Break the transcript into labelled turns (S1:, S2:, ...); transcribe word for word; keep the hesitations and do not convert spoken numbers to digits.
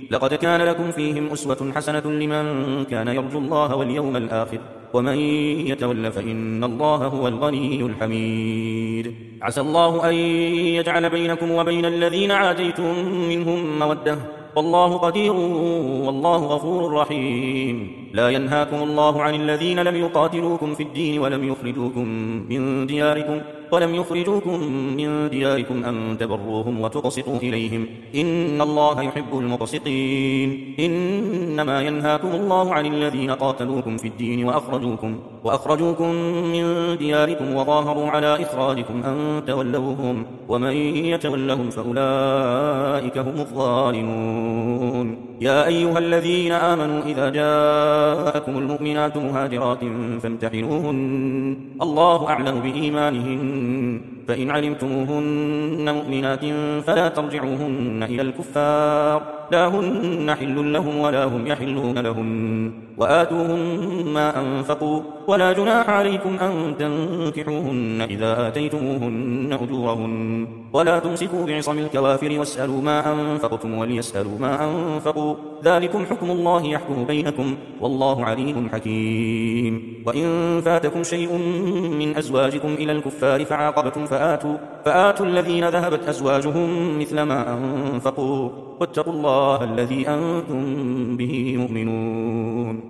S1: لقد كان لكم فيهم أسوة حسنة لمن كان يرجو الله واليوم الآخر ومن يتول فإن الله هو الغني الحميد. عسى الله أن يجعل بينكم وبين الذين عاديتم منهم مودة والله قدير والله غفور رحيم. لا ينهاكم الله عن الذين لم يقاتلوكم في الدين ولم يخرجوكم من دياركم ولم يخرجوكم من دياركم أن تبروهم وتقسطوا إليهم إن الله يحب المقسطين. إنما ينهاكم الله عن الذين قاتلوكم في الدين وأخرجوكم وأخرجوكم من دياركم وظاهروا على إخراجكم أن تولوهم ومن يتولهم فأولئك هم الظالمون. يا أيها الذين آمنوا إذا جاءكم المؤمنات مهاجرات فامتحنوهن الله أعلم بإيمانهن فإن علمتموهن مؤمنات فلا ترجعوهن إلى الكفار لا هن حل لهم ولا هم يحلون لهم وآتوهم ما أنفقوا ولا جناح عليكم أن تنكحوهن إذا آتيتموهن أجورهن ولا تمسكوا بعصم الكوافر واسألوا ما أنفقتم وليسألوا ما أنفقوا ذلكم حكم الله يحكم بينكم والله عليم حكيم. وإن فاتكم شيء من أزواجكم إلى الكفار فعاقبتم فآتوا, فآتوا الذين ذهبت أزواجهم مثل ما أنفقوا واتقوا الله الذي أنتم به مؤمنون.